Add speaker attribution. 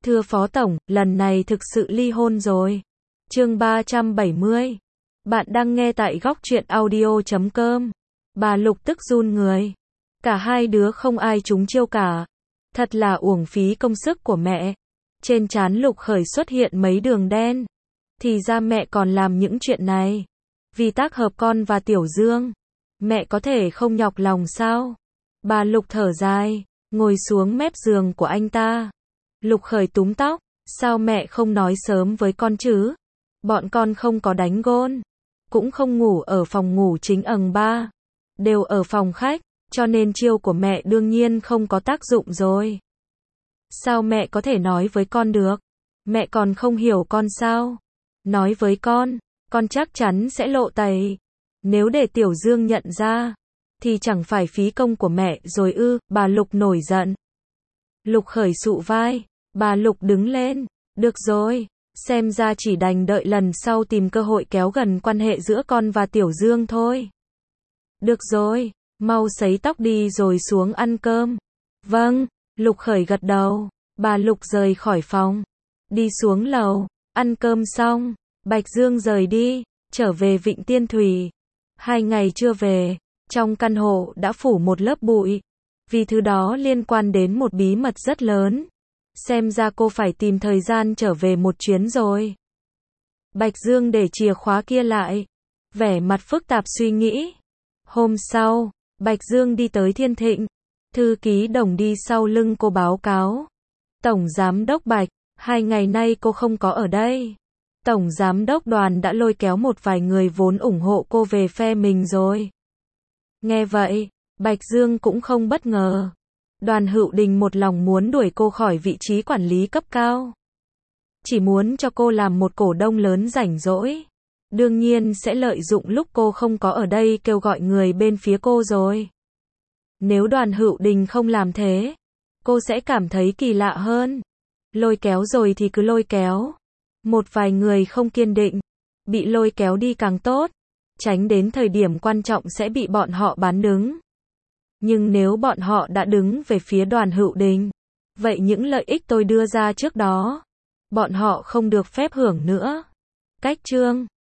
Speaker 1: Thưa Phó Tổng, lần này thực sự ly hôn rồi. Chương 370. Bạn đang nghe tại góc truyện audio.com. Bà Lục tức run người. Cả hai đứa không ai trúng chiêu cả. Thật là uổng phí công sức của mẹ. Trên trán Lục Khởi xuất hiện mấy đường đen. Thì ra mẹ còn làm những chuyện này. Vì tác hợp con và Tiểu Dương. Mẹ có thể không nhọc lòng sao? Bà Lục thở dài, ngồi xuống mép giường của anh ta. Lục Khởi túm tóc, sao mẹ không nói sớm với con chứ? Bọn con không có đánh gôn, cũng không ngủ ở phòng ngủ chính ầng 3, đều ở phòng khách, cho nên chiêu của mẹ đương nhiên không có tác dụng rồi. Sao mẹ có thể nói với con được? Mẹ còn không hiểu con sao? Nói với con chắc chắn sẽ lộ tẩy. Nếu để Tiểu Dương nhận ra, thì chẳng phải phí công của mẹ rồi ư? Bà Lục nổi giận. Lục Khởi sụ vai, bà Lục đứng lên, được rồi, xem ra chỉ đành đợi lần sau tìm cơ hội kéo gần quan hệ giữa con và Tiểu Dương thôi. Được rồi, mau sấy tóc đi rồi xuống ăn cơm. Vâng, Lục Khởi gật đầu, bà Lục rời khỏi phòng, đi xuống lầu, ăn cơm xong, Bạch Dương rời đi, trở về Vịnh Tiên Thủy. 2 ngày chưa về, trong căn hộ đã phủ một lớp bụi, vì thứ đó liên quan đến một bí mật rất lớn. Xem ra cô phải tìm thời gian trở về một chuyến rồi. Bạch Dương để chìa khóa kia lại, vẻ mặt phức tạp suy nghĩ. Hôm sau, Bạch Dương đi tới Thiên Thịnh, thư ký Đồng đi sau lưng cô báo cáo. Tổng giám đốc Bạch, 2 ngày nay cô không có ở đây. Tổng giám đốc Đoàn đã lôi kéo một vài người vốn ủng hộ cô về phe mình rồi. Nghe vậy, Bạch Dương cũng không bất ngờ. Đoàn Hữu Đình một lòng muốn đuổi cô khỏi vị trí quản lý cấp cao. Chỉ muốn cho cô làm một cổ đông lớn rảnh rỗi. Đương nhiên sẽ lợi dụng lúc cô không có ở đây kêu gọi người bên phía cô rồi. Nếu Đoàn Hữu Đình không làm thế, cô sẽ cảm thấy kỳ lạ hơn. Lôi kéo rồi thì cứ lôi kéo. Một vài người không kiên định, bị lôi kéo đi càng tốt. Tránh đến thời điểm quan trọng sẽ bị bọn họ bán đứng. Nhưng nếu bọn họ đã đứng về phía Đoàn Hữu Đình, vậy những lợi ích tôi đưa ra trước đó, bọn họ không được phép hưởng nữa. Cách chương